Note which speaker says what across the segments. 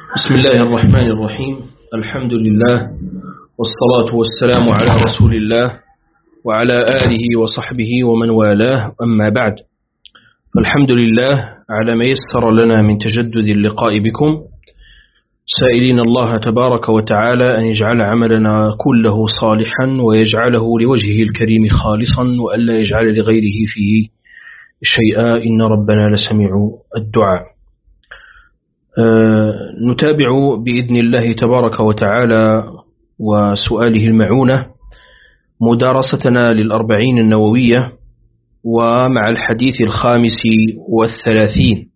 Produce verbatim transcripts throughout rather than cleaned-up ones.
Speaker 1: بسم الله الرحمن الرحيم. الحمد لله والصلاة والسلام على رسول الله وعلى آله وصحبه ومن والاه، أما بعد، فالحمد لله على ما يسر لنا من تجدد اللقاء بكم، سائلين الله تبارك وتعالى أن يجعل عملنا كله صالحا ويجعله لوجهه الكريم خالصا وألا يجعل لغيره فيه شيئا، إن ربنا لسميع الدعاء. أه نتابع بإذن الله تبارك وتعالى وسؤاله المعونة مدارستنا للأربعين النووية، ومع الحديث الخامس والثلاثين.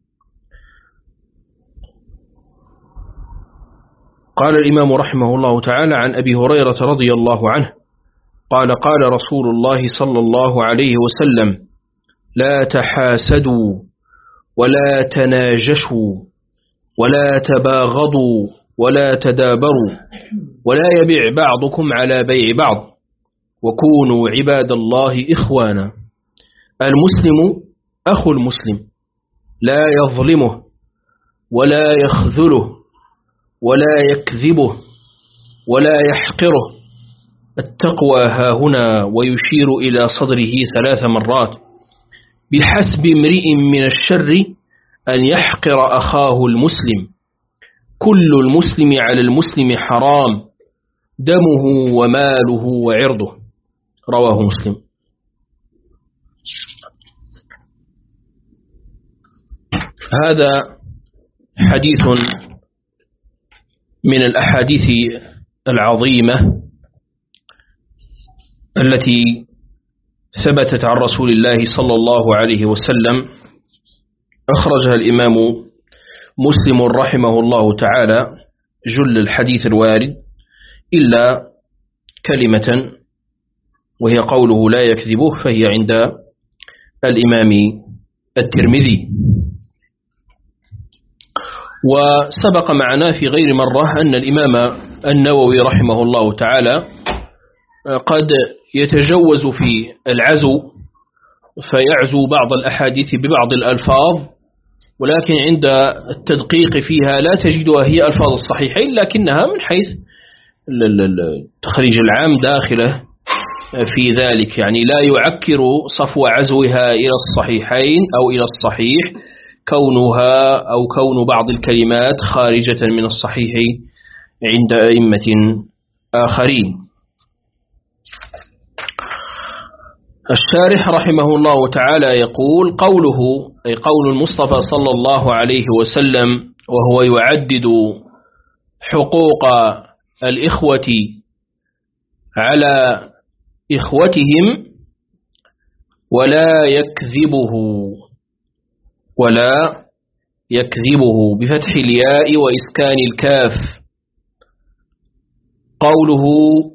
Speaker 1: قال الإمام رحمه الله تعالى عن أبي هريرة رضي الله عنه قال قال رسول الله صلى الله عليه وسلم: لا تحاسدوا ولا تناجشوا ولا تباغضوا ولا تدابروا ولا يبيع بعضكم على بيع بعض، وكونوا عباد الله إخوانا. المسلم أخو المسلم، لا يظلمه ولا يخذله ولا يكذبه ولا يحقره. التقوى هاهنا، ويشير إلى صدره ثلاث مرات: بحسب امرئ من الشر أن يحقر أخاه المسلم، كل المسلم على المسلم حرام، دمه وماله وعرضه. رواه مسلم. هذا حديث من الأحاديث العظيمة التي ثبتت عن رسول الله صلى الله عليه وسلم، أخرجها الإمام مسلم رحمه الله تعالى جل الحديث الوارد، إلا كلمة وهي قوله لا يكذبه، فهي عند الإمام الترمذي. وسبق معنا في غير مرة أن الإمام النووي رحمه الله تعالى قد يتجوز في العزو فيعزو بعض الأحاديث ببعض الألفاظ، ولكن عند التدقيق فيها لا تجدها هي ألفاظ الصحيحين، لكنها من حيث التخريج العام داخله في ذلك، يعني لا يعكر صفو عزوها إلى الصحيحين أو إلى الصحيح كونها أو كون بعض الكلمات خارجة من الصحيح عند أئمة آخرين. الشارح رحمه الله تعالى يقول: قوله أي قول المصطفى صلى الله عليه وسلم وهو يعدد حقوق الإخوة على إخوتهم: ولا يكذبه ولا يكذبه بفتح الياء وإسكان الكاف. قوله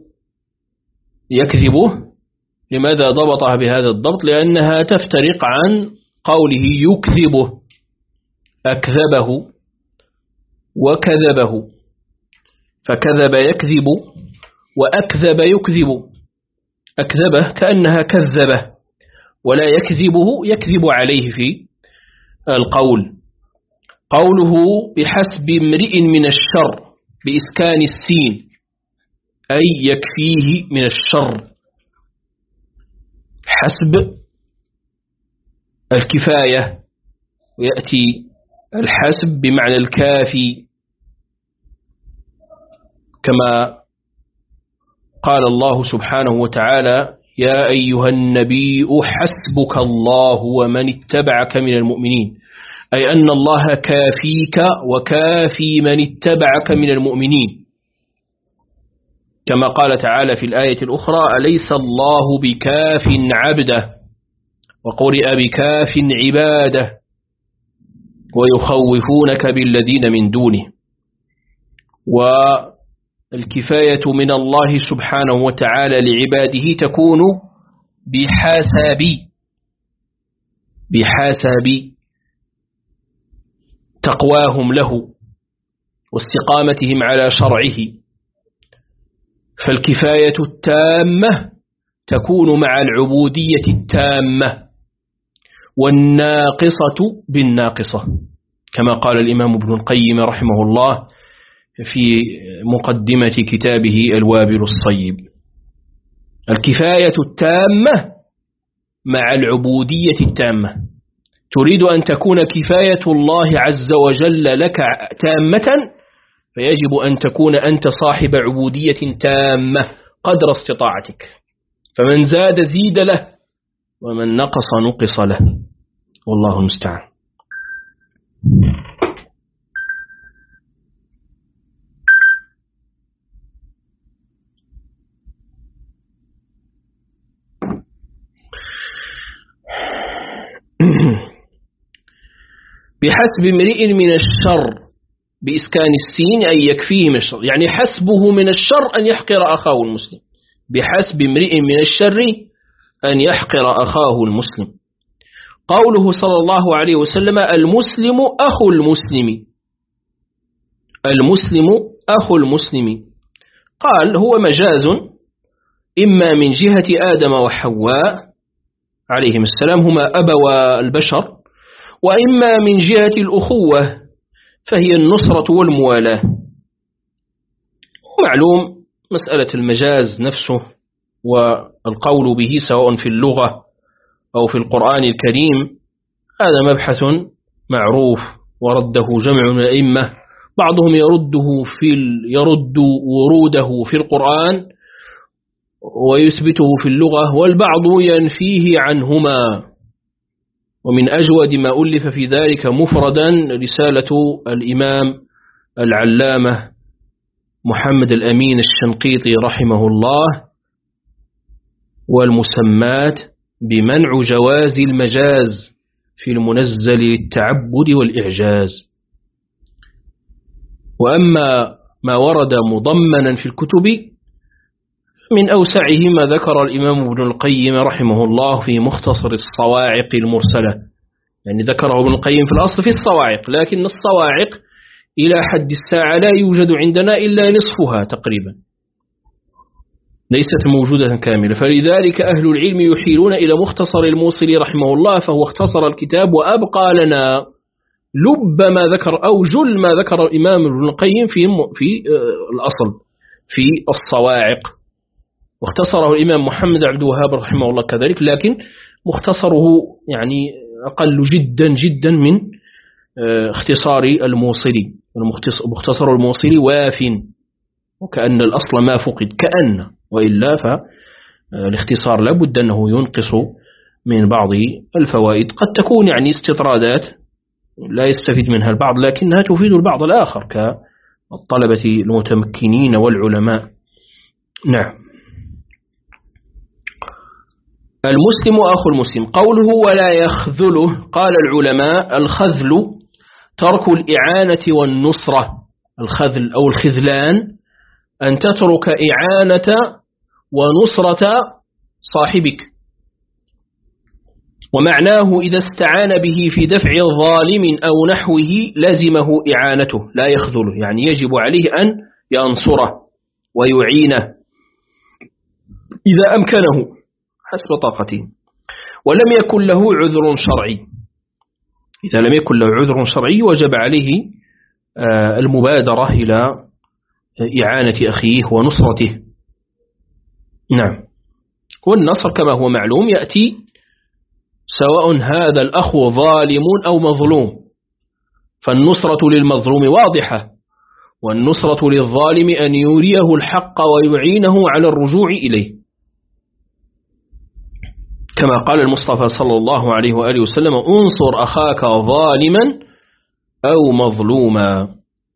Speaker 1: يكذبه لماذا ضبطها بهذا الضبط؟ لأنها تفترق عن قوله يكذبه، أكذبه وكذبه، فكذب يكذب وأكذب يكذب. أكذبه كأنها كذبه، ولا يكذبه يكذب عليه في القول. قوله بحسب امرئ من الشر بإسكان السين، أي يكفيه من الشر. حسب الكفاية، ويأتي الحسب بمعنى الكافي، كما قال الله سبحانه وتعالى: يا أيها النبي حسبك الله ومن اتبعك من المؤمنين، أي أن الله كافيك وكافي من اتبعك من المؤمنين. كما قال تعالى في الآية الأخرى: أليس الله بكاف عبده، وقرئ بكاف عباده، ويخوفونك بالذين من دونه. والكفاية من الله سبحانه وتعالى لعباده تكون بحسب بحسب تقواهم له واستقامتهم على شرعه. فالكفاية التامة تكون مع العبودية التامة، والناقصة بالناقصة، كما قال الإمام ابن القيم رحمه الله: في مقدمة كتابه الوابل الصيب. الكفاية التامة مع العبودية التامة. تريد أن تكون كفاية الله عز وجل لك تامة، فيجب أن تكون أنت صاحب عبودية تامة قدر استطاعتك، فمن زاد زيد له ومن نقص نقص له، والله المستعان. بحسب امرئ من الشر بإسكان السين أي يكفيه من الشر، يعني حسبه من الشر أن يحقر أخاه المسلم. بحسب امرئ من الشر أن يحقر أخاه المسلم. قوله صلى الله عليه وسلم المسلم أخو المسلم، المسلم أخو المسلم، قال هو مجاز إما من جهة آدم وحواء عليهم السلام هما أبوا البشر، وإما من جهة الأخوة فهي النصرة والموالاة. معلوم مسألة المجاز نفسه والقول به سواء في اللغة أو في القرآن الكريم هذا مبحث معروف ورده جمع من الأئمة، بعضهم يرده في يرد وروده في القرآن ويثبته في اللغة، والبعض ينفيه عنهما. ومن أجود ما ألف في ذلك مفردا رسالة الإمام العلامة محمد الأمين الشنقيطي رحمه الله، والمسمات بمنع جواز المجاز في المنزل للتعبد والإعجاز. وأما ما ورد مضمنا في الكتب من أوسعه ما ذكر الإمام ابن القيم رحمه الله في مختصر الصواعق المرسلة، يعني ذكره ابن القيم في الأصل في الصواعق، لكن الصواعق إلى حد الساعة لا يوجد عندنا إلا نصفها تقريبا، ليست موجودة كاملة، فلذلك أهل العلم يحيلون إلى مختصر الموصلي رحمه الله، فهو اختصر الكتاب وأبقى لنا لب ما ذكر أو جل ما ذكر الإمام ابن القيم في في الأصل في الصواعق، واختصره الإمام محمد عبد الوهاب رحمه الله كذلك، لكن مختصره يعني أقل جدا جدا من اختصار الموصلي. مختصر الموصلي واف، وكأن الأصل ما فقد كأن، وإلا فالاختصار لابد أنه ينقص من بعض الفوائد، قد تكون يعني استطرادات لا يستفيد منها البعض لكنها تفيد البعض الآخر كالطلبة المتمكنين والعلماء. نعم. المسلم أخو المسلم. قوله ولا يخذله، قال العلماء الخذل ترك الإعانة والنصرة. الخذل أو الخذلان أن تترك إعانة ونصرة صاحبك، ومعناه إذا استعان به في دفع ظالم أو نحوه لزمه إعانته لا يخذله، يعني يجب عليه أن ينصره ويعينه إذا أمكنه حسب طاقته، ولم يكن له عذر شرعي. إذا لم يكن له عذر شرعي وجب عليه المبادرة إلى إعانة أخيه ونصرته. نعم. والنصر كما هو معلوم يأتي سواء هذا الأخ ظالم أو مظلوم، فالنصرة للمظلوم واضحة، والنصرة للظالم أن يريه الحق ويعينه على الرجوع إليه، كما قال المصطفى صلى الله عليه وآله وسلم انصر أخاك ظالما أو مظلوما.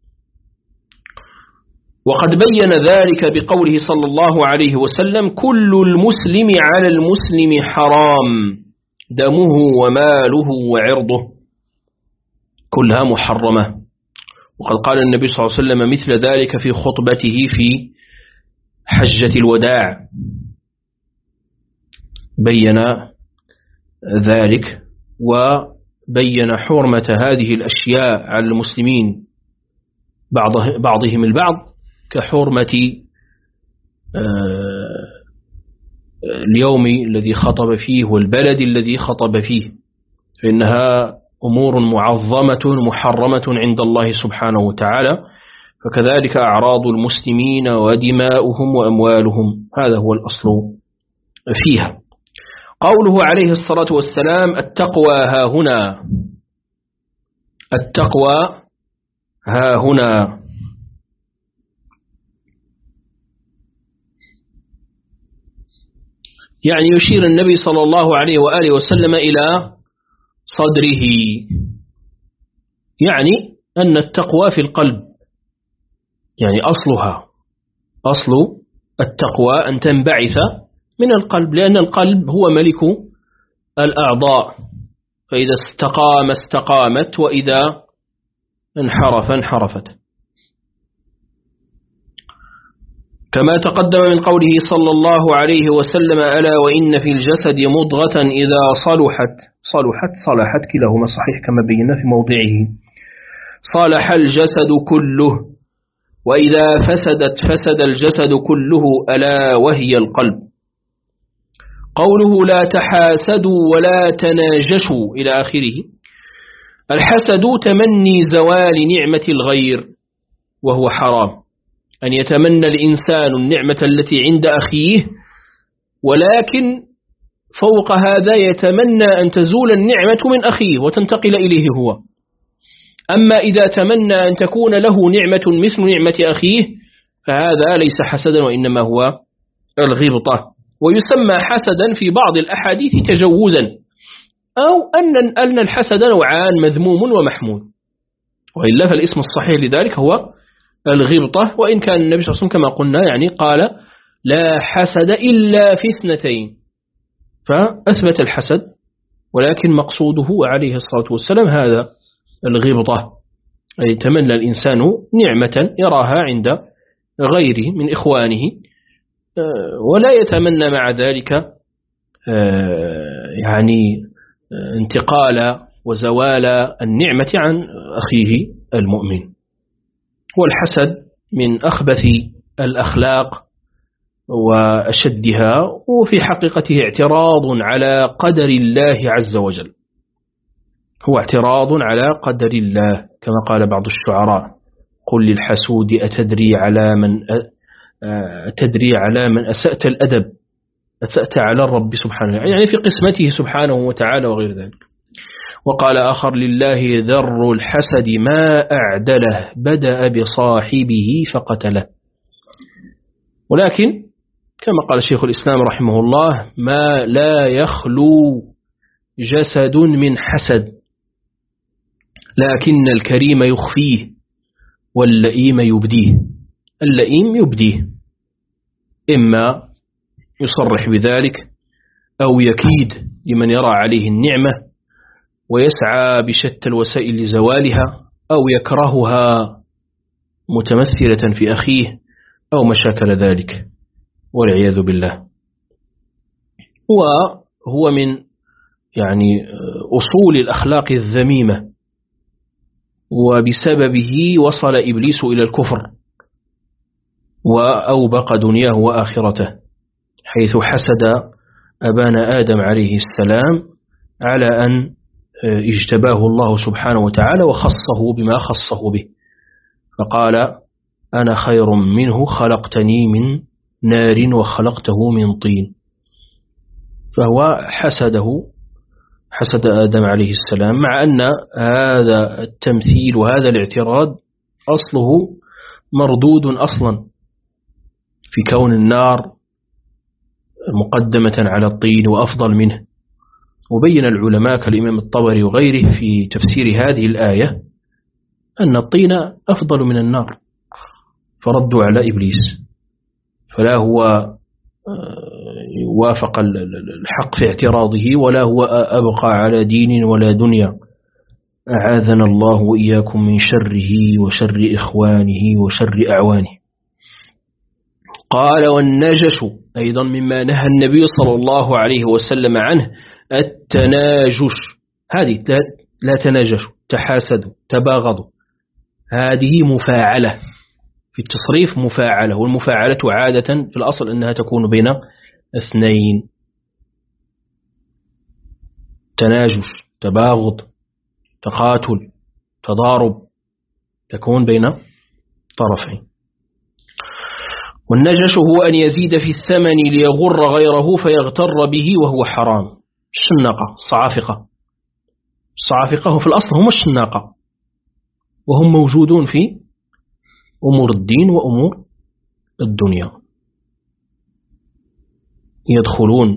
Speaker 1: وقد بين ذلك بقوله صلى الله عليه وسلم كل المسلم على المسلم حرام دمه وماله وعرضه، كلها محرمة. وقد قال النبي صلى الله عليه وسلم مثل ذلك في خطبته في حجة الوداع، بين ذلك وبين حرمة هذه الأشياء على المسلمين بعضهم البعض كحرمة اليوم الذي خطب فيه والبلد الذي خطب فيه، فإنها أمور معظمة محرمة عند الله سبحانه وتعالى، فكذلك أعراض المسلمين ودماؤهم وأموالهم، هذا هو الأصل فيها. قوله عليه الصلاة والسلام التقوى ها هنا، التقوى ها هنا، يعني يشير النبي صلى الله عليه وآله وسلم إلى صدره، يعني أن التقوى في القلب، يعني أصلها، أصل التقوى أن تنبعث من القلب، لأن القلب هو ملك الأعضاء، فإذا استقام استقامت، وإذا انحرف انحرفت، كما تقدم من قوله صلى الله عليه وسلم ألا وإن في الجسد مضغة إذا صلحت صلحت صلحت كلاهما صحيح كما بينا في موضعه، صلح الجسد كله، وإذا فسدت فسد الجسد كله ألا وهي القلب. قوله لا تحاسدوا ولا تناجشوا إلى آخره، الحسد تمني زوال نعمة الغير، وهو حرام أن يتمنى الإنسان النعمة التي عند أخيه، ولكن فوق هذا يتمنى أن تزول النعمة من أخيه وتنتقل إليه هو. أما إذا تمنى أن تكون له نعمة مثل نعمة أخيه فهذا ليس حسدا، وإنما هو الغبطة، ويسمى حسدا في بعض الأحاديث تجوزا، أو أن أن الحسد نوعان مذموم ومحمود، وإلا فالاسم الصحيح لذلك هو الغبطة. وإن كان النبي صلى الله عليه وسلم كما قلنا يعني قال لا حسد إلا في اثنتين، فأثبت الحسد، ولكن مقصوده عليه الصلاة والسلام هذا الغبطة، أي يتمنى الإنسان نعمة يراها عند غيره من إخوانه، ولا يتمنى مع ذلك يعني انتقال وزوال النعمة عن أخيه المؤمن. والحسد من أخبث الأخلاق وأشدها، وفي حقيقته اعتراض على قدر الله عز وجل، هو اعتراض على قدر الله، كما قال بعض الشعراء قل للحسود أتدري على من أتدري على من أسأت الأدب، أسأت على الرب سبحانه، يعني في قسمته سبحانه وتعالى وغير ذلك. وقال آخر لله ذر الحسد ما أعدله بدأ بصاحبه فقتله. ولكن كما قال شيخ الإسلام رحمه الله ما لا يخلو جسد من حسد، لكن الكريم يخفيه واللئيم يبديه. اللئيم يبديه، إما يصرح بذلك أو يكيد لمن يرى عليه النعمة ويسعى بشتى الوسائل لزوالها، أو يكرهها متمثلة في أخيه أو مشاكل ذلك والعياذ بالله. وهو من يعني أصول الأخلاق الذميمة، وبسببه وصل إبليس إلى الكفر وأوبق دنياه وآخرته، حيث حسد أبانا آدم عليه السلام على أن اجتباه الله سبحانه وتعالى وخصه بما خصه به، فقال أنا خير منه خلقتني من نار وخلقته من طين، فهو حسده حسد آدم عليه السلام، مع أن هذا التمثيل وهذا الاعتراض أصله مردود أصلا في كون النار مقدمة على الطين وأفضل منه. وبين العلماء كالإمام الطبري وغيره في تفسير هذه الآية أن الطين أفضل من النار، فردوا على إبليس، فلا هو وافق الحق في اعتراضه ولا هو أبقى على دين ولا دنيا، أعاذنا الله وإياكم من شره وشر إخوانه وشر أعوانه. قال والنجش أيضا مما نهى النبي صلى الله عليه وسلم عنه التناجش، هذه لا تناجشوا تحاسدوا تباغضوا، هذه مفاعلة في التصريف مفاعلة، والمفاعلة عادة في الأصل أنها تكون بين اثنين، تناجش تباغض تقاتل تضارب تكون بين طرفين. والنجش هو أن يزيد في الثمن ليغر غيره فيغتر به وهو حرام. الشناقة الصعافقة الصعافقة في الأصل هم الشناقة، وهم موجودون في أمور الدين وأمور الدنيا، يدخلون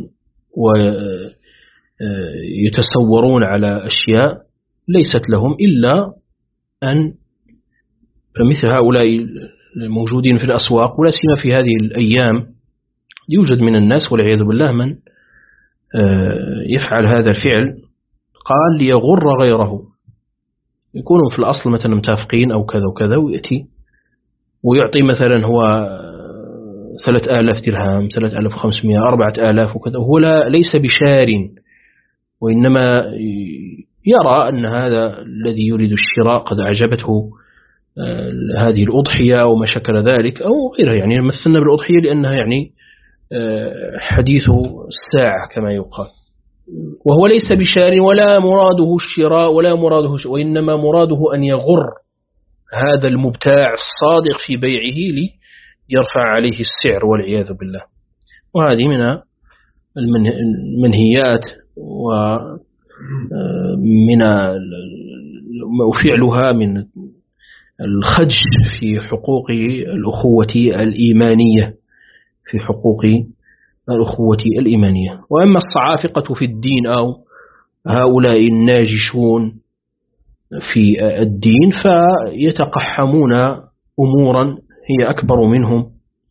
Speaker 1: ويتسورون على أشياء ليست لهم إلا أن فمثل هؤلاء الموجودين في الأسواق، ولا سيما في هذه الأيام يوجد من الناس والعياذ بالله من يفعل هذا الفعل، قال ليغر غيره، يكونوا في الأصل مثلا متافقين أو كذا وكذا، ويأتي ويعطي مثلا هو ثلاثة آلاف درهم، ثلاثة آلاف وخمسمائة، أربعة آلاف وكذا، وهو لا ليس بشار، وإنما يرى أن هذا الذي يريد الشراء قد أعجبته هذه الأضحية أو ما شكل ذلك أو غيرها. يعني مثلنا بالأضحية لأنها يعني حديث الساعة كما يقال، وهو ليس بشار ولا مراده الشراء ولا مراده، وإنما مراده أن يغر هذا المبتاع الصادق في بيعه ليرفع عليه السعر والعياذ بالله. وهذه من المنهيات ومن وفعلها من الخدش في حقوق الأخوة الإيمانية في حقوق الأخوة الإيمانية. وأما الصعافقة في الدين أو هؤلاء الناجشون في الدين فيتقحمون أمورا هي أكبر منهم،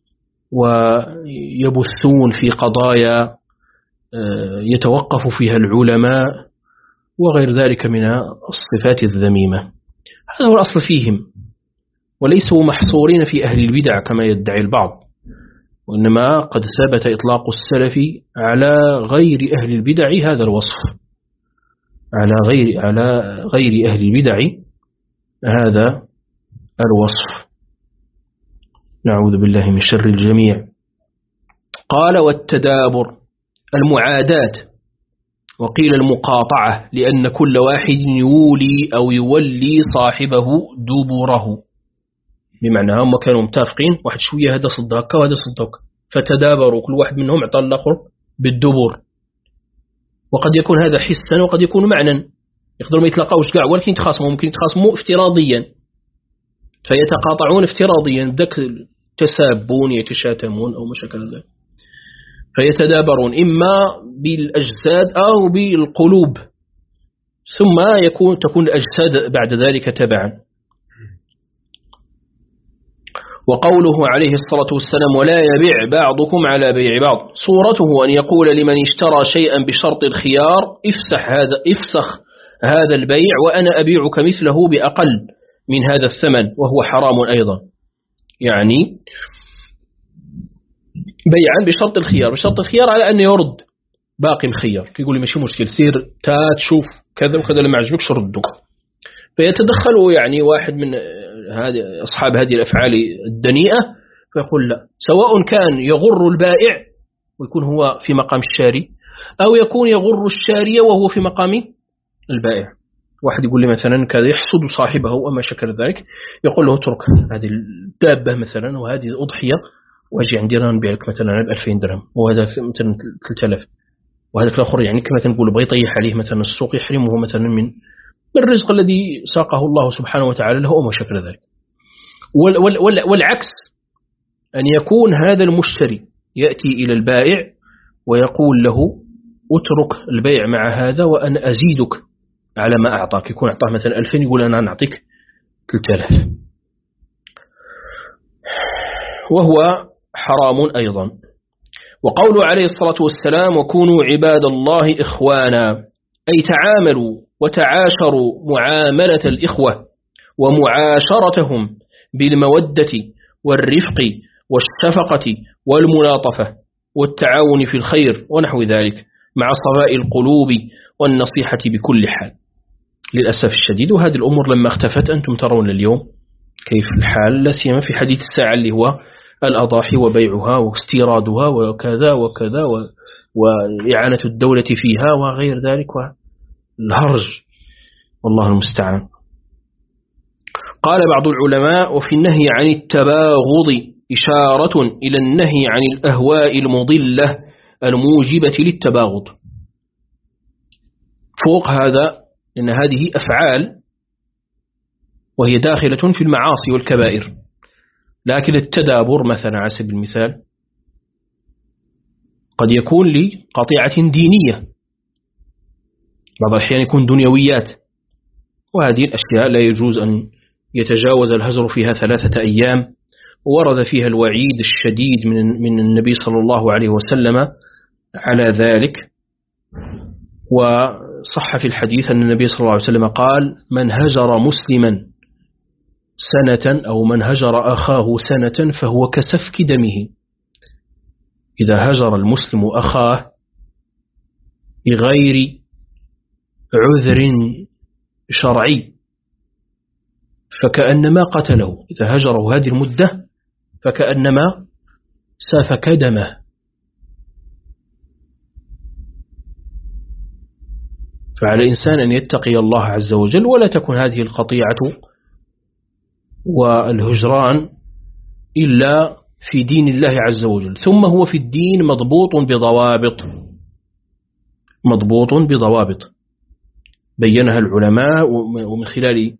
Speaker 1: ويبثون في قضايا يتوقف فيها العلماء وغير ذلك من الصفات الذميمة. هذا هو الأصل فيهم، وليسوا محصورين في أهل البدع كما يدعي البعض، وإنما قد ثبت إطلاق السلف على غير أهل البدع هذا الوصف، على غير على غير أهل البدع هذا الوصف. نعوذ بالله من شر الجميع. قال والتدابر المعاداة، وقيل المقاطعة، لأن كل واحد يولي أو يولي صاحبه دبره، بمعنى هم كانوا متافقين، واحد شوية هذا صدق وهذا صدق، فتدابروا كل واحد منهم اعطى الآخر بالدبر. وقد يكون هذا حسا وقد يكون معنى، يقدروا ما يتلاقاوش كاع ولكن يتخاصموا، ممكن يتخاصموا افتراضيا فيتقاطعون افتراضيا، ذاك تسابون يتشاتمون أو ما شكل ذلك، فيتدابرون إما بالأجساد أو بالقلوب، ثم يكون تكون الأجساد بعد ذلك تبعا. وقوله عليه الصلاة والسلام ولا يبيع بعضكم على بيع بعض، صورته أن يقول لمن اشترى شيئا بشرط الخيار افسح هذا افسخ هذا البيع وأنا أبيعك مثله بأقل من هذا الثمن، وهو حرام أيضا. يعني بيعا بشرط الخيار، بشرط الخيار على أن يرد باقي الخيار، يقول لي ماشي مشكل سير تات شوف كذا وكذا لما عجبكش رده، فيتدخل يعني واحد من هذه أصحاب هذه الأفعال الدنيئة فيقول لا، سواء كان يغر البائع ويكون هو في مقام الشاري، أو يكون يغر الشاري وهو في مقام البائع. واحد يقول لي مثلا كذا يحسد صاحبه وما شكل ذلك، يقول له اترك هذه الدابة مثلا وهذه الأضحية واجي عندي أنا نبيع لك مثلا بألفين درهم وهذا مثلا ثلاثة آلاف، وهذا الآخر يعني كما نقول بغى يطيح عليه مثلا السوق يحرمه مثلا من الرزق الذي ساقه الله سبحانه وتعالى له وما شكل ذلك. والعكس أن يكون هذا المشتري يأتي إلى البائع ويقول له اترك البيع مع هذا وأنا أزيدك على ما أعطاك، يكون أعطاه مثلا ألفين يقول أنا نعطيك ثلاثة آلاف، وهو حرام أيضا. وقوله عليه الصلاة والسلام وكونوا عباد الله إخوانا، أي تعاملوا وتعاشروا معاملة الإخوة ومعاشرتهم بالمودة والرفق والشفقة والملاطفة والتعاون في الخير ونحو ذلك، مع صفاء القلوب والنصيحة بكل حال. للأسف الشديد وهذه الأمور لما اختفت أنتم ترون اليوم كيف الحال، لا سيما في حديث الساعة اللي هو الأضاحي وبيعها واستيرادها وكذا وكذا وإعانة الدولة فيها وغير ذلك والهرج، والله المستعان. قال بعض العلماء: وفي النهي عن التباغض إشارة إلى النهي عن الأهواء المضلة الموجبة للتباغض. فوق هذا إن هذه أفعال وهي داخلة في المعاصي والكبائر، لكن التدابر مثلا على سبيل المثال قد يكون لقطيعة دينية، بعض الأحيان يكون دنيويات، وهذه الأشياء لا يجوز أن يتجاوز الهجر فيها ثلاثة أيام، ورد فيها الوعيد الشديد من من النبي صلى الله عليه وسلم على ذلك. وصح في الحديث أن النبي صلى الله عليه وسلم قال: من هجر مسلما سنة أو من هجر أخاه سنة فهو كسفك دمه. إذا هجر المسلم أخاه بغير عذر شرعي فكأنما قتله، إذا هجره هذه المدة فكأنما سفك دمه. فعلى الإنسان أن يتقي الله عز وجل، ولا تكون هذه القطيعة والهجران إلا في دين الله عز وجل، ثم هو في الدين مضبوط بضوابط مضبوط بضوابط بينها العلماء، ومن خلال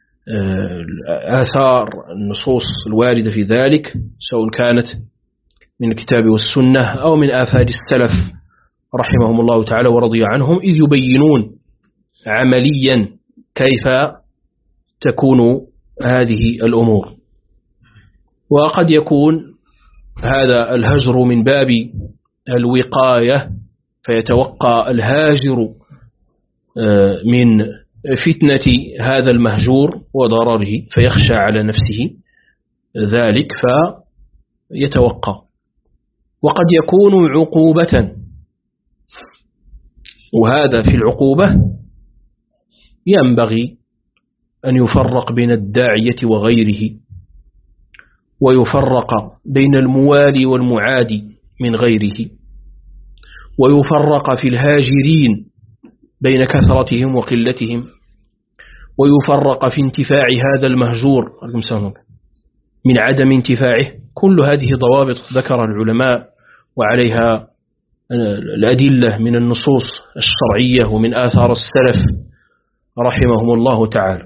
Speaker 1: آثار النصوص الواردة في ذلك، سواء كانت من الكتاب والسنة أو من آثار السلف رحمهم الله تعالى ورضي عنهم، إذ يبينون عمليا كيف تكون هذه الأمور. وقد يكون هذا الهجر من باب الوقاية، فيتوقع الهاجر من فتنة هذا المهجور وضرره فيخشى على نفسه ذلك فيتوقع. وقد يكون عقوبة، وهذا في العقوبة ينبغي أن يفرق بين الداعية وغيره، ويفرق بين الموالي والمعادي من غيره، ويفرق في الهاجرين بين كثرتهم وقلتهم، ويفرق في انتفاع هذا المهجور من عدم انتفاعه. كل هذه ضوابط ذكر العلماء وعليها الأدلة من النصوص الشرعية ومن آثار السلف رحمهم الله تعالى.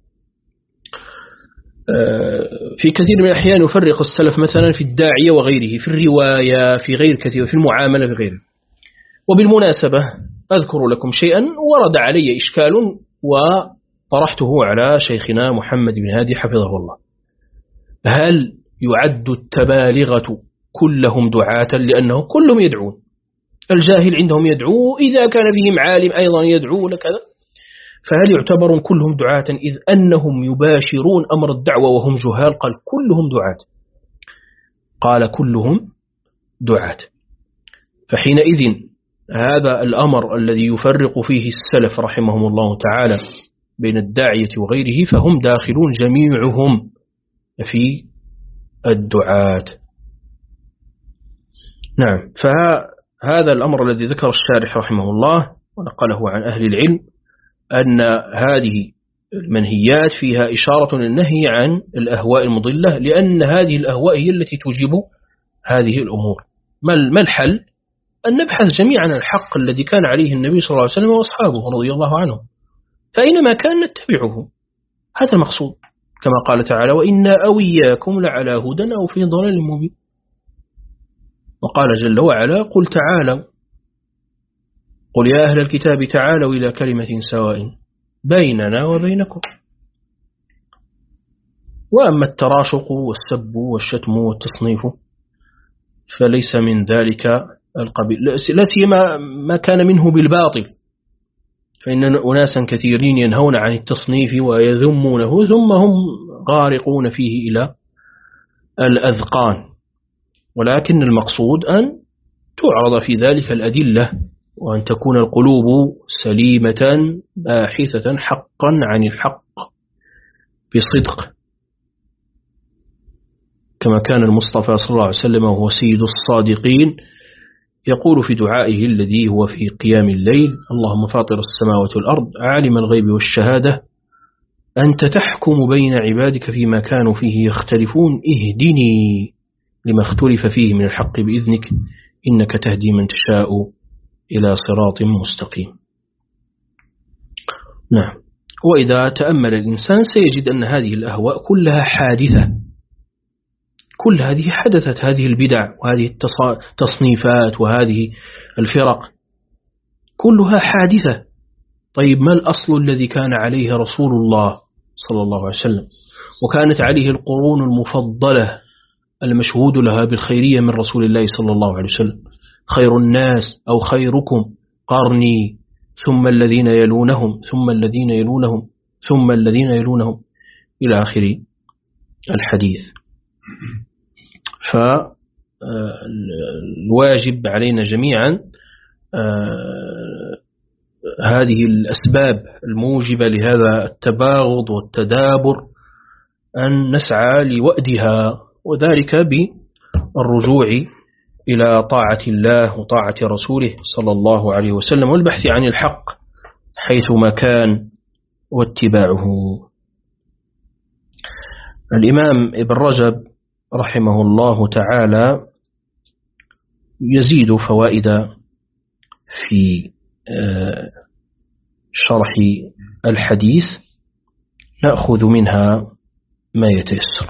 Speaker 1: في كثير من الأحيان يفرق السلف مثلا في الداعية وغيره، في الرواية، في غير كثير، في المعاملة في غيره. وبالمناسبة أذكر لكم شيئا ورد علي إشكال وطرحته على شيخنا محمد بن هادي حفظه الله: هل يعد التبالغة كلهم دعاة؟ لأنه كلهم يدعون، الجاهل عندهم يدعو، إذا كان بهم عالم أيضا يدعو لكذا، فهل يعتبر كلهم دعاة إذ أنهم يباشرون أمر الدعوة وهم جهال؟ قال كلهم دعاة، قال كلهم دعاة. فحينئذ هذا الأمر الذي يفرق فيه السلف رحمهم الله تعالى بين الداعية وغيره فهم داخلون جميعهم في الدعاة. نعم، فهذا الأمر الذي ذكر الشارح رحمه الله ونقله عن أهل العلم أن هذه المنهيات فيها إشارة للنهي عن الأهواء المضلة، لأن هذه الأهواء هي التي توجب هذه الأمور. ما الحل؟ أن نبحث جميعا عن الحق الذي كان عليه النبي صلى الله عليه وسلم وأصحابه رضي الله عنهم، فأينما كان نتبعه، هذا المقصود، كما قال تعالى: وإنا أوياكم لعلى هدى أو في ضلال مبين. وقال جل وعلا: قل تعالوا قل يا أهل الكتاب تعالوا إلى كلمة سواء بيننا وبينكم. وأما التراشق والسب والشتم والتصنيف فليس من ذلك القبيل، لا سيما ما كان منه بالباطل، فإن أناسا كثيرين ينهون عن التصنيف ويذمونه ثم هم غارقون فيه إلى الأذقان. ولكن المقصود أن تعرض في ذلك الأدلة، وأن تكون القلوب سليمة باحثة حقا عن الحق بصدق، كما كان المصطفى صلى الله عليه وسلم وهو سيد الصادقين يقول في دعائه الذي هو في قيام الليل: اللهم فاطر السماوات والأرض عالم الغيب والشهادة أنت تحكم بين عبادك فيما كانوا فيه يختلفون، اهدني لما اختلف فيه من الحق بإذنك إنك تهدي من تشاء إلى صراط مستقيم. نعم. وإذا تأمل الإنسان سيجد أن هذه الأهواء كلها حادثة، كل هذه حدثت، هذه البدع وهذه التصنيفات وهذه الفرق كلها حادثة. طيب ما الأصل الذي كان عليه رسول الله صلى الله عليه وسلم وكانت عليه القرون المفضلة المشهود لها بالخيرية من رسول الله صلى الله عليه وسلم؟ خير الناس أو خيركم قرني ثم الذين يلونهم ثم الذين يلونهم ثم الذين يلونهم إلى آخر الحديث. فالواجب علينا جميعا هذه الأسباب الموجبة لهذا التباغض والتدابر أن نسعى لوأدها، وذلك بالرجوع إلى طاعة الله وطاعة رسوله صلى الله عليه وسلم والبحث عن الحق حيثما كان واتباعه. الإمام ابن رجب رحمه الله تعالى يزيد فوائد في شرح الحديث نأخذ منها ما يتيسر،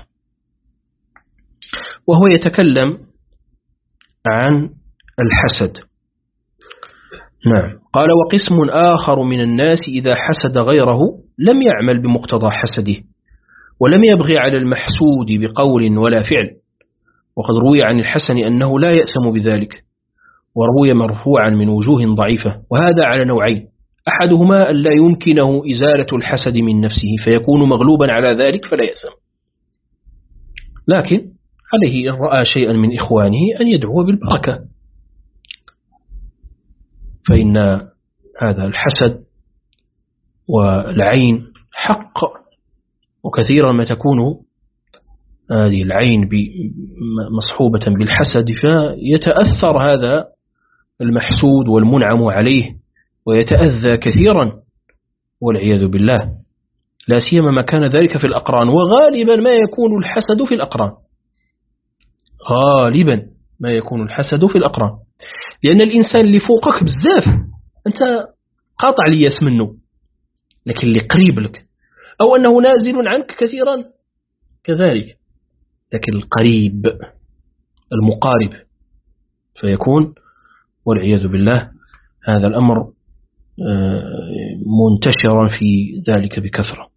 Speaker 1: وهو يتكلم عن الحسد. نعم. قال: وقسم آخر من الناس إذا حسد غيره لم يعمل بمقتضى حسده ولم يبغي على المحسود بقول ولا فعل، وقد روي عن الحسن أنه لا يأثم بذلك، وروي مرفوعا من وجوه ضعيفة، وهذا على نوعين: أحدهما أن لا يمكنه إزالة الحسد من نفسه فيكون مغلوبا على ذلك فلا يأثم، لكن عليه إن رأى شيئا من إخوانه أن يدعو بالبركة، فإن هذا الحسد والعين حق، وكثيرا ما تكون هذه العين مصحوبة بالحسد فيتأثر هذا المحسود والمنعم عليه ويتأذى كثيرا والعياذ بالله، لا سيما ما كان ذلك في الأقران، وغالبا ما يكون الحسد في الأقران، غالبا ما يكون الحسد في الأقران، لأن الإنسان اللي فوقك بزاف أنت قاطع لياس منه، لكن اللي قريب لك أو أنه نازل عنك كثيرا كذلك، لكن القريب المقارب فيكون والعياذ بالله هذا الأمر منتشرا في ذلك بكثرة.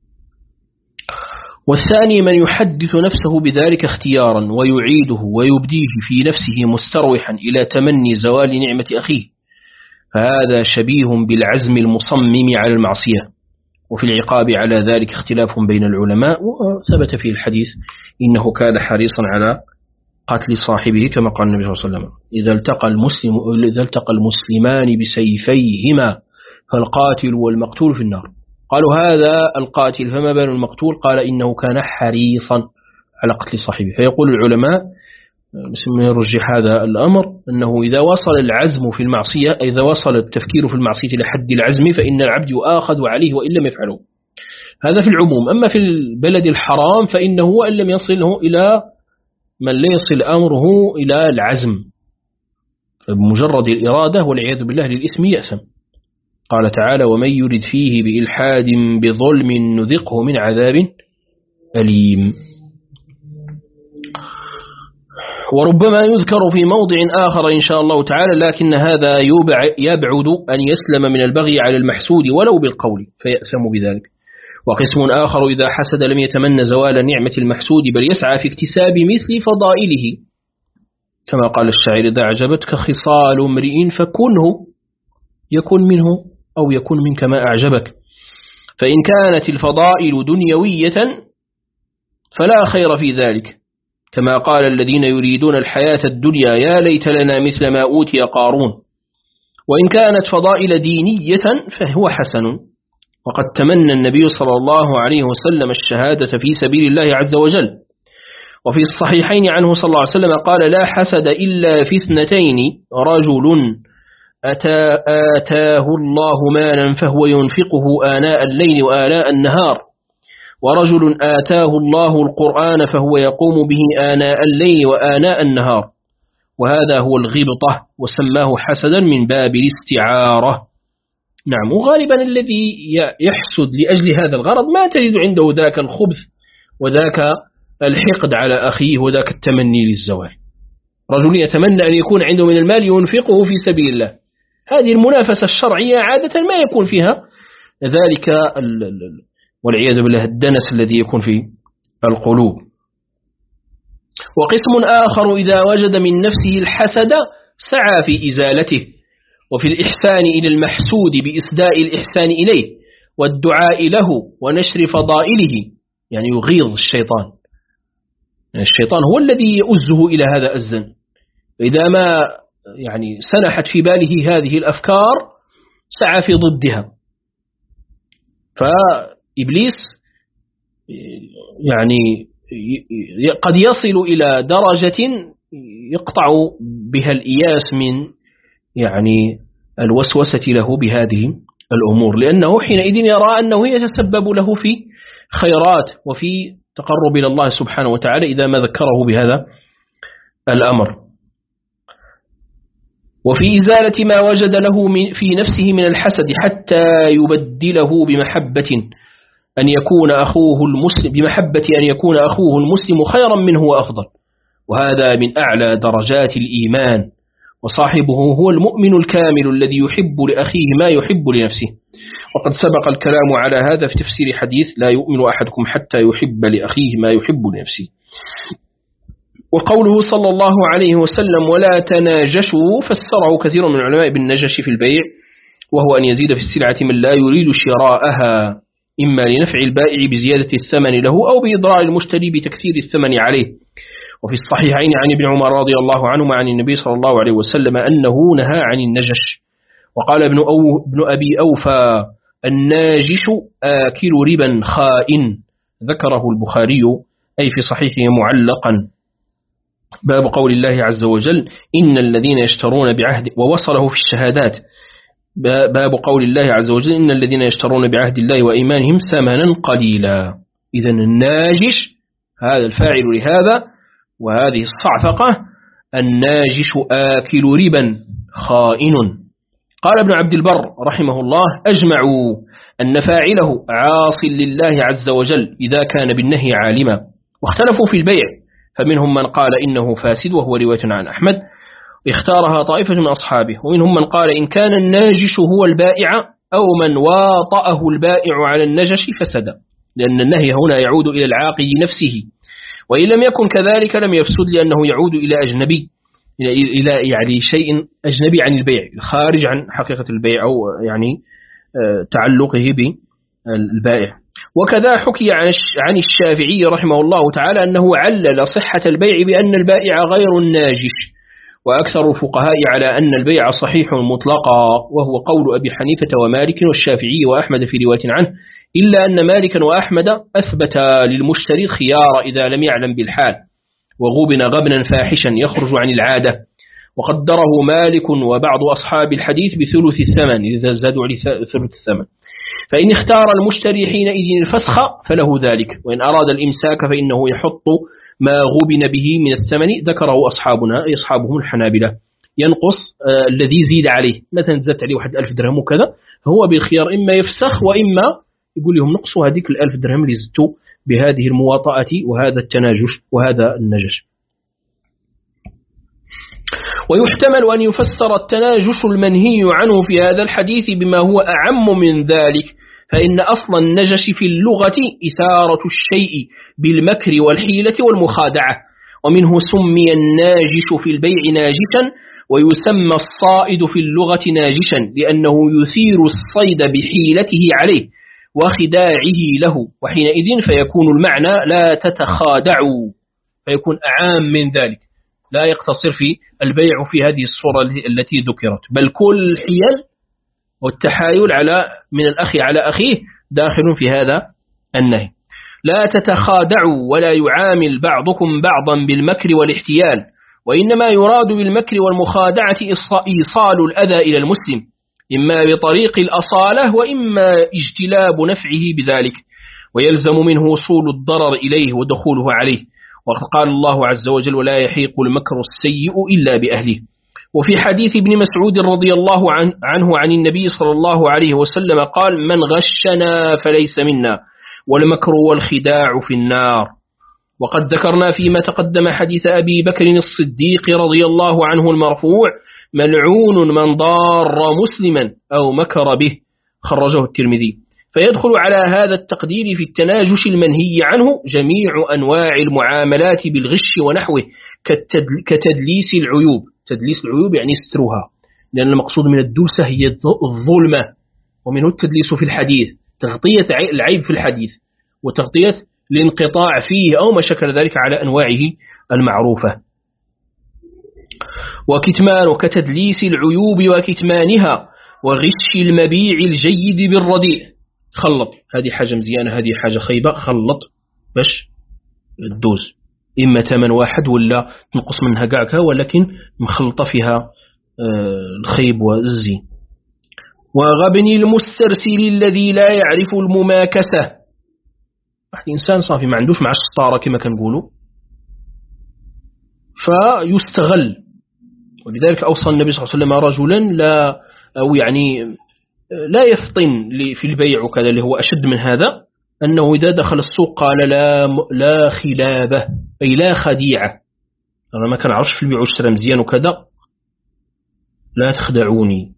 Speaker 1: والثاني من يحدث نفسه بذلك اختيارا ويعيده ويبديه في نفسه مستروحا إلى تمني زوال نعمة أخيه، فهذا شبيه بالعزم المصمم على المعصية، وفي العقاب على ذلك اختلاف بين العلماء، وثبت في الحديث إنه كان حريصا على قتل صاحبه كما قال النبي صلى الله عليه وسلم: إذا التقى المسلم إذا التقى المسلمان بسيفيهما فالقاتل والمقتول في النار. قالوا: هذا القاتل فما بال المقتول؟ قال: إنه كان حريصا على قتل صاحبه. فيقول العلماء يرجح هذا الأمر أنه إذا وصل العزم في المعصية، إذا وصل التفكير في المعصية لحد العزم فإن العبد يؤاخذ عليه وإن لم يفعله، هذا في العموم. أما في البلد الحرام فإنه وإن لم يصله إلى من لا يصل أمره إلى العزم، فبمجرد الإرادة والعياذ بالله للإثم يأثم. قال تعالى: ومن يرد فيه بإلحاد بظلم نذقه من عذاب أليم. وربما يذكر في موضع آخر إن شاء الله تعالى، لكن هذا يبعد أن يسلم من البغي على المحسود ولو بالقول فيأثم بذلك. وقسم آخر إذا حسد لم يتمنى زوال نعمة المحسود بل يسعى في اكتساب مثل فضائله، كما قال الشاعر: إذا أعجبتك خصال امرئ فكنه يكن منه أو يكن منك ما أعجبك، فإن كانت الفضائل دنيوية فلا خير في ذلك، كما قال الذين يريدون الحياة الدنيا يا ليت لنا مثل ما أوتي قارون. وإن كانت فضائل دينية فهو حسن، وقد تمنى النبي صلى الله عليه وسلم الشهادة في سبيل الله عز وجل. وفي الصحيحين عنه صلى الله عليه وسلم قال: لا حسد إلا في اثنتين: رجل أتى آتاه الله مالا فهو ينفقه آناء الليل وآلاء النهار ورجل آتاه الله القرآن فهو يقوم به آناء الليل وآناء النهار، وهذا هو الغبطة، وسماه حسدا من باب الاستعارة. نعم، وغالبا الذي يحسد لأجل هذا الغرض ما تجد عنده ذاك الخبث وذاك الحقد على أخيه وذاك التمني للزوال. رجل يتمنى أن يكون عنده من المال ينفقه في سبيل الله، هذه المنافسة الشرعية عادة ما يكون فيها ذلك والعياذ بالله الدنس الذي يكون في القلوب. وقسم آخر إذا وجد من نفسه الحسد سعى في إزالته، وفي الإحسان إلى المحسود بإسداء الإحسان إليه والدعاء له ونشر فضائله، يعني يغيظ الشيطان، يعني الشيطان هو الذي يؤزه إلى هذا الزن. إذا ما يعني سنحت في باله هذه الأفكار سعى في ضدها. فإبليس يعني قد يصل إلى درجة يقطع بها الإياس من يعني الوسوسة له بهذه الأمور، لأنه حينئذ يرى أنه يتسبب له في خيرات وفي تقرب إلى الله سبحانه وتعالى إذا ما ذكره بهذا الأمر. وفي إزالة ما وجد له في نفسه من الحسد حتى يبدله بمحبة أن يكون أخوه المسلم بمحبة أن يكون أخوه المسلم خيرا منه وأفضل، وهذا من أعلى درجات الإيمان، وصاحبه هو المؤمن الكامل الذي يحب لأخيه ما يحب لنفسه. وقد سبق الكلام على هذا في تفسير حديث لا يؤمن أحدكم حتى يحب لأخيه ما يحب لنفسه. وقوله صلى الله عليه وسلم ولا تناجشوا فسره كثير من العلماء بالنجش في البيع، وهو أن يزيد في السلعة من لا يريد شراءها، إما لنفع البائع بزيادة الثمن له أو بإضرار المشتري بتكثير الثمن عليه. وفي الصحيحين عن ابن عمر رضي الله عنهما عن النبي صلى الله عليه وسلم أنه نهى عن النجش. وقال ابن, أو ابن أبي أوفى الناجش آكل ربا خائن، ذكره البخاري أي في صحيحه معلقا. باب قول الله عز وجل إن الذين يشترون بعهد، ووصله في الشهادات، باب قول الله عز وجل إن الذين يشترون بعهد الله وإيمانهم ثمنا قليلا. إذن الناجش هذا الفاعل لهذا، وهذه الصعفقة الناجش آكل ربا خائن. قال ابن عبد البر رحمه الله أجمعوا أن فاعله عاص لله عز وجل إذا كان بالنهي عالما، واختلفوا في البيع، فمنهم من قال إنه فاسد وهو رواية عن أحمد اختارها طائفة من أصحابه، ومنهم من قال إن كان الناجش هو البائع أو من واطأه البائع على النجش فسد، لأن النهي هنا يعود إلى العاقل نفسه، وإن لم يكن كذلك لم يفسد لأنه يعود إلى أجنبي، إلى يعني شيء أجنبي عن البيع خارج عن حقيقة البيع أو يعني تعلقه بالبائع. وكذا حكي عن الشافعي رحمه الله تعالى أنه علل صحة البيع بأن البائع غير الناجش، وأكثر الفقهاء على أن البيع صحيح مطلقا، وهو قول أبي حنيفة ومالك والشافعي وأحمد في رواية عنه، إلا أن مالكا وأحمد أثبت للمشتري الخيار إذا لم يعلم بالحال، وغبن غبنا فاحشا يخرج عن العادة، وقدره مالك وبعض أصحاب الحديث بثلث الثمن إذا زادوا على ثلث الثمن، فإن اختار المشتري حينئذ الفسخ فله ذلك، وإن أراد الإمساك فإنه يحط ما غبن به من الثمن، ذكره أصحابنا أي أصحابهم الحنابلة، ينقص آه الذي زيد عليه، مثلا زدت عليه واحد ألف درهم وكذا، هو بالخيار إما يفسخ وإما يقول لهم نقصوا هذيك الألف درهم اللي زدتوا بهذه المواطأة وهذا التناجش وهذا النجش. ويحتمل أن يفسر التناجش المنهي عنه في هذا الحديث بما هو أعم من ذلك، فإن أصل النجش في اللغة إثارة الشيء بالمكر والحيلة والمخادعة، ومنه سمي الناجش في البيع ناجشا، ويسمى الصائد في اللغة ناجشا لأنه يثير الصيد بحيلته عليه وخداعه له، وحينئذ فيكون المعنى لا تتخادعوا، فيكون أعام من ذلك، لا يقتصر في البيع في هذه الصورة التي ذكرت، بل كل الحيل والتحايل على من الأخ على أخيه داخل في هذا النهي. لا تتخادعوا ولا يعامل بعضكم بعضا بالمكر والاحتيال، وإنما يراد بالمكر والمخادعة إيصال الأذى إلى المسلم، إما بطريق الأصالة وإما اجتلاب نفعه بذلك، ويلزم منه وصول الضرر إليه ودخوله عليه. وقد قال الله عز وجل: ولا يحيق المكر السيء إلا بأهله. وفي حديث ابن مسعود رضي الله عنه عن النبي صلى الله عليه وسلم قال: من غشنا فليس منا، والمكر والخداع في النار. وقد ذكرنا فيما تقدم حديث أبي بكر الصديق رضي الله عنه المرفوع: ملعون من ضار مسلما أو مكر به، خرجه الترمذي. فيدخل على هذا التقدير في التناجش المنهي عنه جميع أنواع المعاملات بالغش ونحوه، كتدليس العيوب. تدليس العيوب يعني سترها، لأن المقصود من الدلسة هي الظلمة، ومنه التدليس في الحديث، تغطية العيب في الحديث وتغطية الانقطاع فيه أو ما شكل ذلك على أنواعه المعروفة. وكتمان كتدليس العيوب وكتمانها، وغش المبيع الجيد بالرديء. خلط هذه حاجة مزيانة هذه حاجة خيبة، خلط باش الدوز، إما ثمن واحد ولا تنقص منها قاعكها، ولكن مخلطة فيها الخيب والزين. وغبن المسترسل الذي لا يعرف المماكسة. واحد إنسان صافي ما عندوش مع الشطارة كما كنقولوا، فيستغل. ولذلك أوصى النبي صلى الله عليه وسلم رجلا لا أو يعني لا يفطن في البيع وكذا، اللي هو أشد من هذا، أنه إذا دخل السوق قال لا لا خلابة، أي لا خديعة. أنا ما كان عرش في البيع والشراء مزيان وكذا، لا تخدعوني.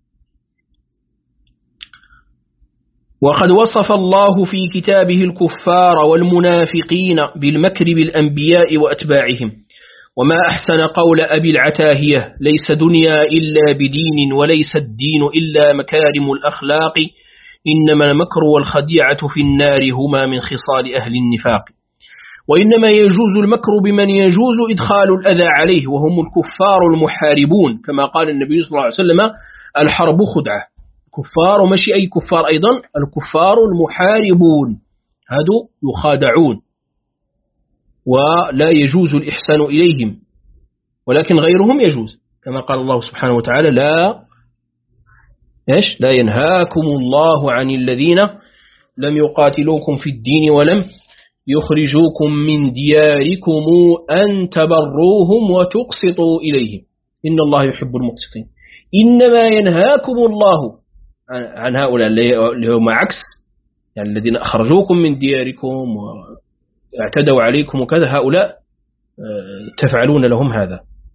Speaker 1: وقد وصف الله في كتابه الكفار والمنافقين بالمكر بالأنبياء وأتباعهم. وما أحسن قول أبي العتاهية: ليس دنيا إلا بدين، وليس الدين إلا مكارم الأخلاق، إنما المكر والخديعة في النار هما من خصال أهل النفاق. وإنما يجوز المكر بمن يجوز إدخال الأذى عليه، وهم الكفار المحاربون، كما قال النبي صلى الله عليه وسلم: الحرب خدعة. كفار ومشي أي كفار أيضا، الكفار المحاربون هذو يخادعون ولا يجوز الإحسان إليهم، ولكن غيرهم يجوز، كما قال الله سبحانه وتعالى: لا إيش لا ينهاكم الله عن الذين لم يقاتلوكم في الدين ولم يخرجوكم من دياركم أن تبروهم وتقسطوا إليهم إن الله يحب المقسطين. إنما ينهاكم الله عن هؤلاء اللي هم عكس، يعني الذين أخرجوكم من دياركم واعتدوا عليكم وكذا، هؤلاء تفعلون لهم هذا.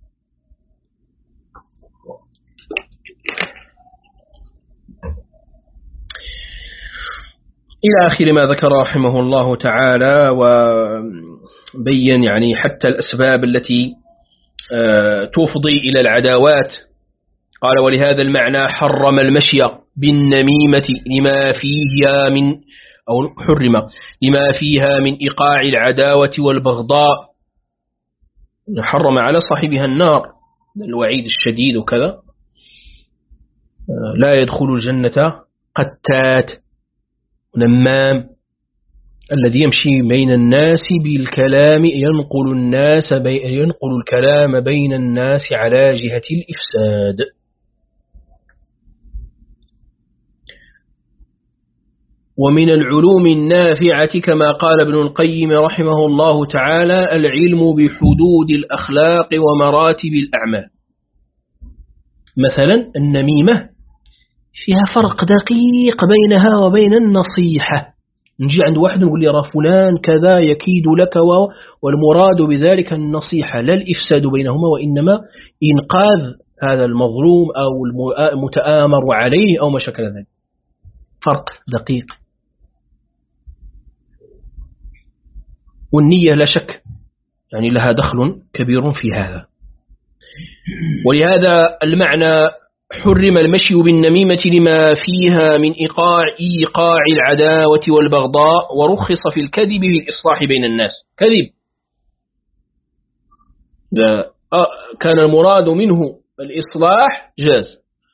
Speaker 1: إلى آخر ما ذكر رحمه الله تعالى، وبين يعني حتى الأسباب التي تفضي إلى العداوات. قال: ولهذا المعنى حرم المشي بالنميمة لما فيها من أو حرم لما فيها من إيقاع العداوة والبغضاء، حرم على صاحبها النار، الوعيد الشديد وكذا. لا يدخل الجنة قتات نمام الذي يمشي بين الناس بالكلام، ينقل الناس بي ينقل الكلام بين الناس على جهة الإفساد. ومن العلوم النافعة كما قال ابن القيم رحمه الله تعالى: العلم بحدود الأخلاق ومراتب الأعمال. مثلا النميمة فيها فرق دقيق بينها وبين النصيحة. نجي عند واحد نقول لي: راه فلان كذا يكيد لك، والمراد بذلك النصيحة لا الإفساد بينهما، وإنما إنقاذ هذا المظلوم أو المتآمر عليه أو ما شكل ذلك. فرق دقيق. والنية لا شك يعني لها دخل كبير في هذا. ولهذا المعنى حرم المشي بالنميمة لما فيها من إيقاع إيقاع العداوة والبغضاء، ورخص في الكذب للإصلاح بين الناس. كذب كان المراد منه الإصلاح جاز،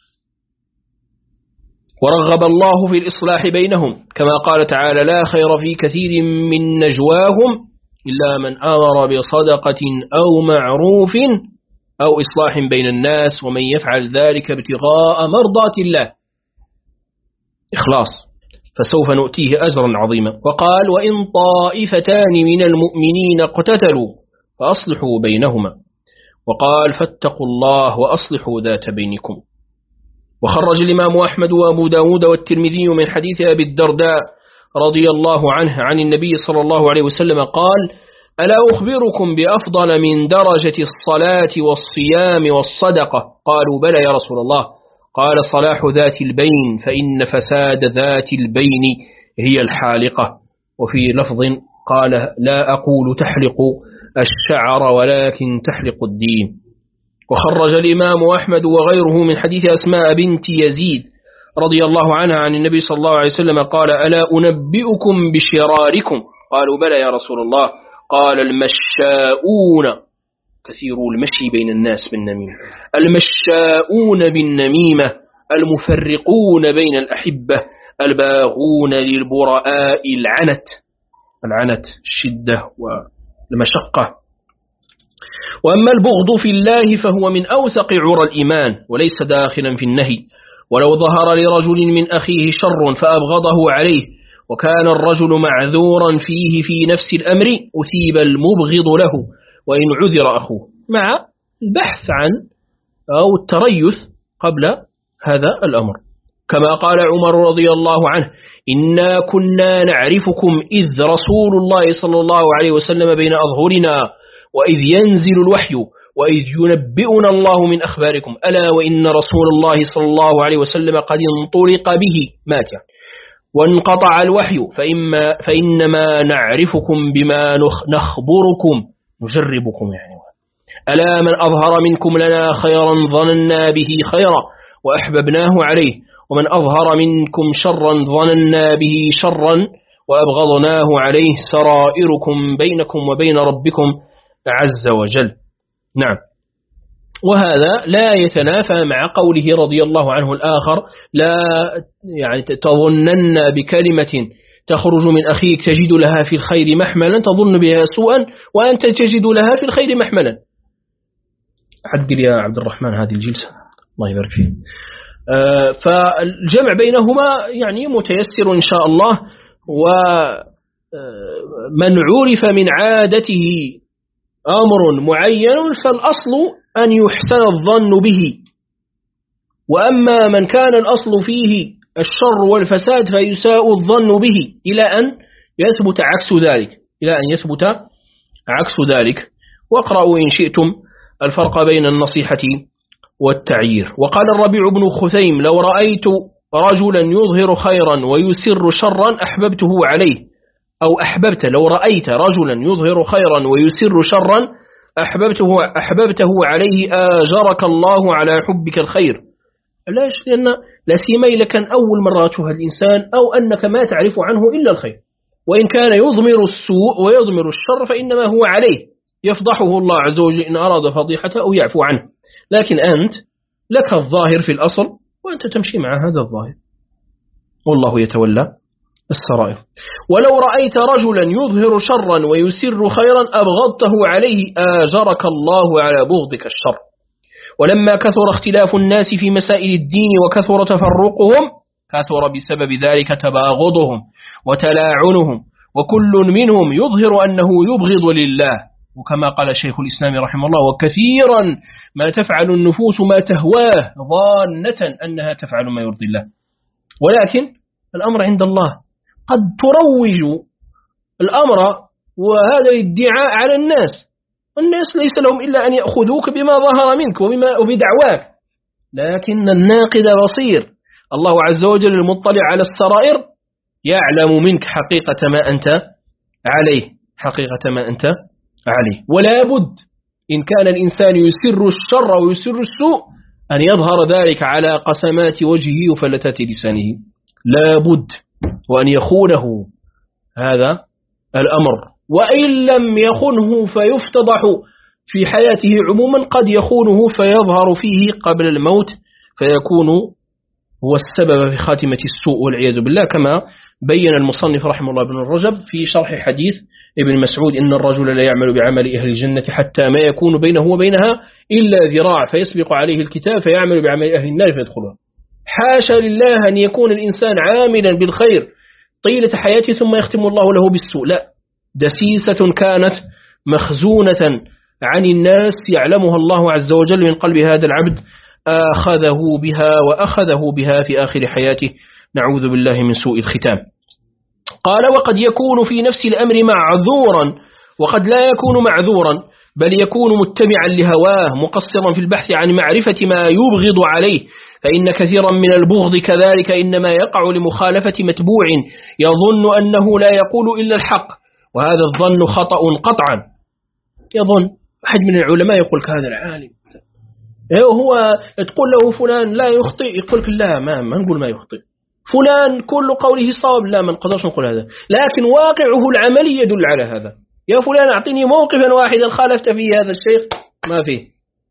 Speaker 1: ورغب الله في الإصلاح بينهم، كما قال تعالى: لا خير في كثير من نجواهم إلا من أمر بصدقة أو معروف أو إصلاح بين الناس، ومن يفعل ذلك ابتغاء مرضات الله. إخلاص. فسوف نؤتيه أجرا عظيما. وقال وإن طائفتان من المؤمنين اقتتلوا فأصلحوا بينهما. وقال فاتقوا الله وأصلحوا ذات بينكم. وخرج الإمام أحمد وأبو داود والترمذي من حديث أبي الدرداء رضي الله عنه عن النبي صلى الله عليه وسلم قال ألا أخبركم بأفضل من درجة الصلاة والصيام والصدقة؟ قالوا بلى يا رسول الله. قال صلاح ذات البين فإن فساد ذات البين هي الحالقة. وفي لفظ قال لا أقول تحلق الشعر ولكن تحلق الدين. وخرج الإمام أحمد وغيره من حديث أسماء بنت يزيد رضي الله عنها عن النبي صلى الله عليه وسلم قال ألا أنبئكم بشراركم؟ قالوا بلى يا رسول الله. قال المشاؤون كثير المشي بين الناس بالنميمة، المشاؤون بالنميمة، المفرقون بين الأحبة، الباغون للبراء العنت، العنت الشدة والمشقة. وأما البغض في الله فهو من أوثق عرى الإيمان وليس داخلا في النهي. ولو ظهر لرجل من أخيه شر فأبغضه عليه وكان الرجل معذورا فيه في نفس الأمر أثيب المبغض له وإن عذر أخوه، مع البحث عن أو التريث قبل هذا الأمر. كما قال عمر رضي الله عنه إنا كنا نعرفكم إذ رسول الله صلى الله عليه وسلم بين أظهرنا وإذ ينزل الوحي وإذ ينبئنا الله من أخباركم ألا وإن رسول الله صلى الله عليه وسلم قد انطلق به مات وانقطع الوحي فإما فإنما نعرفكم بما نخبركم نجربكم يعني. ألا من أظهر منكم لنا خيرا ظننا به خيرا وأحببناه عليه ومن أظهر منكم شرا ظننا به شرا وأبغضناه عليه سرائركم بينكم وبين ربكم عز وجل. نعم. وهذا لا يتنافى مع قوله رضي الله عنه الآخر لا يعني تظنن بكلمة تخرج من أخيك تجد لها في الخير محملا تظن بها سوءا وأنت تجد لها في الخير محملا. عدل يا عبد الرحمن هذه الجلسة الله يبارك فيه. آه فالجمع بينهما يعني متيسر إن شاء الله. ومن عرف من عادته أمر معين فالأصل أن يحسن الظن به. وأما من كان الأصل فيه الشر والفساد فيساء الظن به إلى أن يثبت عكس ذلك إلى أن يثبت عكس ذلك. واقرأوا إن شئتم الفرق بين النصيحة والتعيير. وقال الربيع بن خثيم لو رأيت رجلا يظهر خيرا ويسر شرا أحببته عليه أو أحببت لو رأيت رجلا يظهر خيرا ويسر شرا أحببته, أحببته عليه آجرك الله على حبك الخير. علاش؟ لأن لا سيما إذا كان أول مرة تشوف الإنسان أو أنك ما تعرف عنه إلا الخير وإن كان يضمر السوء ويضمر الشر فإنما هو عليه يفضحه الله عز وجل إن أراد فضيحته أو يعفو عنه. لكن أنت لك الظاهر في الأصل وأنت تمشي مع هذا الظاهر والله يتولى السرائر. ولو رأيت رجلا يظهر شرا ويسر خيرا أبغضته عليه آجرك الله على بغضك الشر. ولما كثر اختلاف الناس في مسائل الدين وكثر تفرقهم كثر بسبب ذلك تباغضهم وتلاعنهم وكل منهم يظهر أنه يبغض لله. وكما قال شيخ الإسلام رحمه الله وكثيرا ما تفعل النفوس ما تهواه ظانة أنها تفعل ما يرضي الله ولكن الأمر عند الله. قد تروج الأمر وهذا الادعاء على الناس والناس ليس لهم إلا أن يأخذوك بما ظهر منك وبما وبدعواك لكن الناقد بصير. الله عز وجل المطلع على السرائر يعلم منك حقيقة ما أنت عليه حقيقة ما أنت عليه. ولا بد إن كان الإنسان يسر الشر ويسر السوء أن يظهر ذلك على قسمات وجهه وفلتات لسانه لا بد وأن يخونه هذا الأمر. وإن لم يخنه فيفتضح في حياته عموما قد يخونه فيظهر فيه قبل الموت فيكون هو السبب في خاتمة السوء والعياذ بالله كما بين المصنف رحمه الله بن الرجب في شرح حديث ابن مسعود إن الرجل لا يعمل بعمل أهل الجنة حتى ما يكون بينه وبينها إلا ذراع فيسبق عليه الكتاب فيعمل بعمل أهل النار فيدخلها. حاشا لله أن يكون الإنسان عاملا بالخير طيلة حياته ثم يختم الله له بالسوء. لا، دسيسة كانت مخزونة عن الناس يعلمها الله عز وجل من قلب هذا العبد، أخذه بها وأخذه بها في آخر حياته، نعوذ بالله من سوء الختام. قال: وقد يكون في نفس الأمر معذورا، وقد لا يكون معذورا، بل يكون متبعا لهواه مقصرا في البحث عن معرفة ما يبغض عليه، فإن كثيرا من البغض كذلك إنما يقع لمخالفة متبوع يظن أنه لا يقول إلا الحق، وهذا الظن خطأ قطعا. يظن أحد من العلماء يقول هذا العالم هو، تقول له فلان لا يخطئ، يقول لك لا، ما, ما نقول ما يخطئ، فلان كل قوله صواب، لا ما نقدرش نقول هذا، لكن واقعه العملي يدل على هذا. يا فلان أعطيني موقفا واحدا خالفت فيه هذا الشيخ، ما فيه.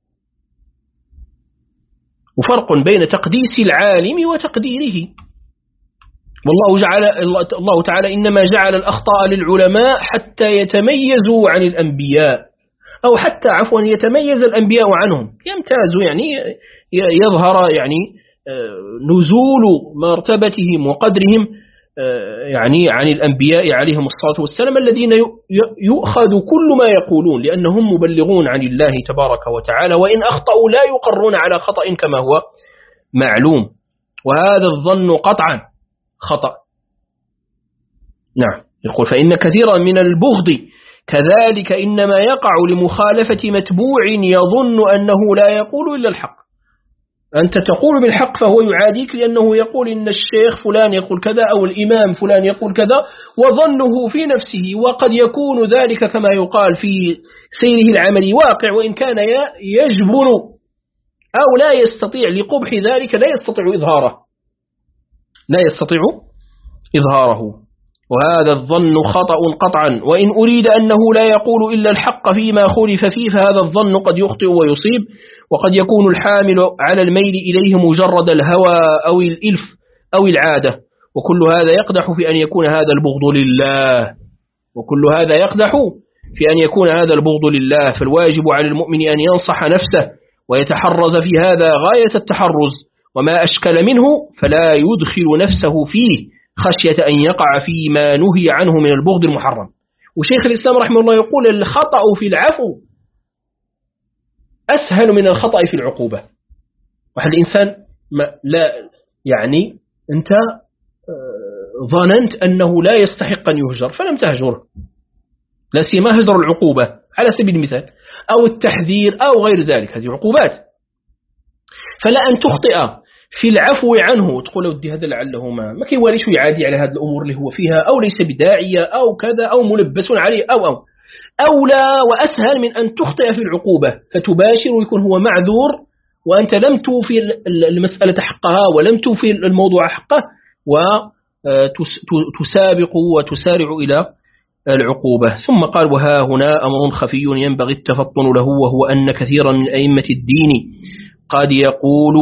Speaker 1: وفرق بين تقديس العالم وتقديره. والله جعل الله تعالى إنما جعل الأخطاء للعلماء حتى يتميزوا عن الأنبياء، أو حتى عفوا يتميز الأنبياء عنهم، يمتازوا، يعني يظهر يعني نزول مرتبتهم وقدرهم يعني عن الأنبياء عليهم الصلاة والسلام، الذين يؤخذ كل ما يقولون لأنهم مبلغون عن الله تبارك وتعالى، وإن أخطأوا لا يقرون على خطأ كما هو معلوم. وهذا الظن قطعا خطأ. نعم، يقول: فإن كثيرا من البغض كذلك إنما يقع لمخالفة متبوع يظن أنه لا يقول إلا الحق. أنت تقول بالحق فهو يعاديك لأنه يقول إن الشيخ فلان يقول كذا أو الإمام فلان يقول كذا، وظنه في نفسه، وقد يكون ذلك كما يقال في سيره العملي واقع، وإن كان يجبن أو لا يستطيع لقبح ذلك، لا يستطيع إظهاره لا يستطيع إظهاره وهذا الظن خطأ قطعا. وإن أريد أنه لا يقول إلا الحق فيما خلف فيه، فهذا الظن قد يخطئ ويصيب، وقد يكون الحامل على الميل إليه مجرد الهوى أو الإلف أو العادة، وكل هذا يقدح في أن يكون هذا البغض لله وكل هذا يقدح في أن يكون هذا البغض لله. فالواجب على المؤمن أن ينصح نفسه ويتحرز في هذا غاية التحرز، وما أشكل منه فلا يدخل نفسه فيه خشية أن يقع فيما نهي عنه من البغض المحرم. وشيخ الإسلام رحمه الله يقول: الخطأ في العفو أسهل من الخطأ في العقوبة. واحد الإنسان ما لا يعني أنت ظننت أنه لا يستحق أن يهجر فلم تهجره، لا سيما هجر العقوبة على سبيل المثال، أو التحذير أو غير ذلك، هذه عقوبات. فلا أن تخطئ في العفو عنه، تقول ودي هذا لعله ما ما كيواليش يعادي على هذه الأمور اللي هو فيها، أو ليس بداعية أو كذا، أو ملبس عليه أو أو أولى وأسهل من أن تخطئ في العقوبة فتباشر ويكون هو معذور، وأنت لم توفي المسألة حقها ولم توفي الموضوع حقه، وتسابق وتسارع إلى العقوبة. ثم قال: وها هنا أمر خفي ينبغي التفطن له، وهو أن كثيرا من أئمة الدين قد يقول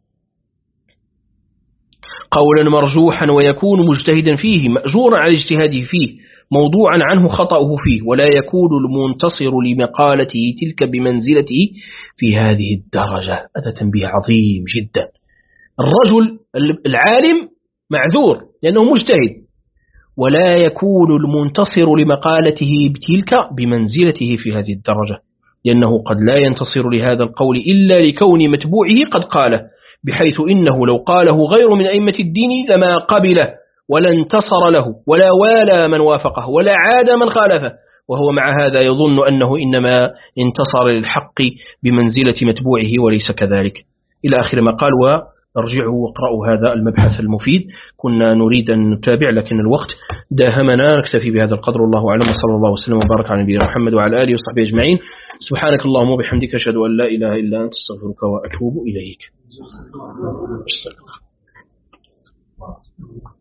Speaker 1: قولا مرجوحا ويكون مجتهدا فيه مأجورا على اجتهاده فيه موضوعا عنه خطأه فيه، ولا يكون المنتصر لمقالته تلك بمنزلته في هذه الدرجة. هذا تنبيه عظيم جدا. الرجل العالم معذور لأنه مجتهد، ولا يكون المنتصر لمقالته بتلك بمنزلته في هذه الدرجة، لأنه قد لا ينتصر لهذا القول إلا لكون متبوعه قد قاله، بحيث إنه لو قاله غير من أئمة الدين لما قبله ولا انتصر له ولا والى من وافقه ولا عاد من خالفه، وهو مع هذا يظن أنه إنما انتصر للحق بمنزلة متبوعه وليس كذلك، إلى آخر ما قال. وارجعوا واقرأوا هذا المبحث المفيد. كنا نريد أن نتابع لكن الوقت داهمنا، نكتفي بهذا القدر. الله أعلم، صلى الله وسلم وبارك على نبينا محمد وعلى آله وصحبه أجمعين. سبحانك اللهم وبحمدك، أشهد أن لا إله إلا أنت، استغفرك وأتوب إليك.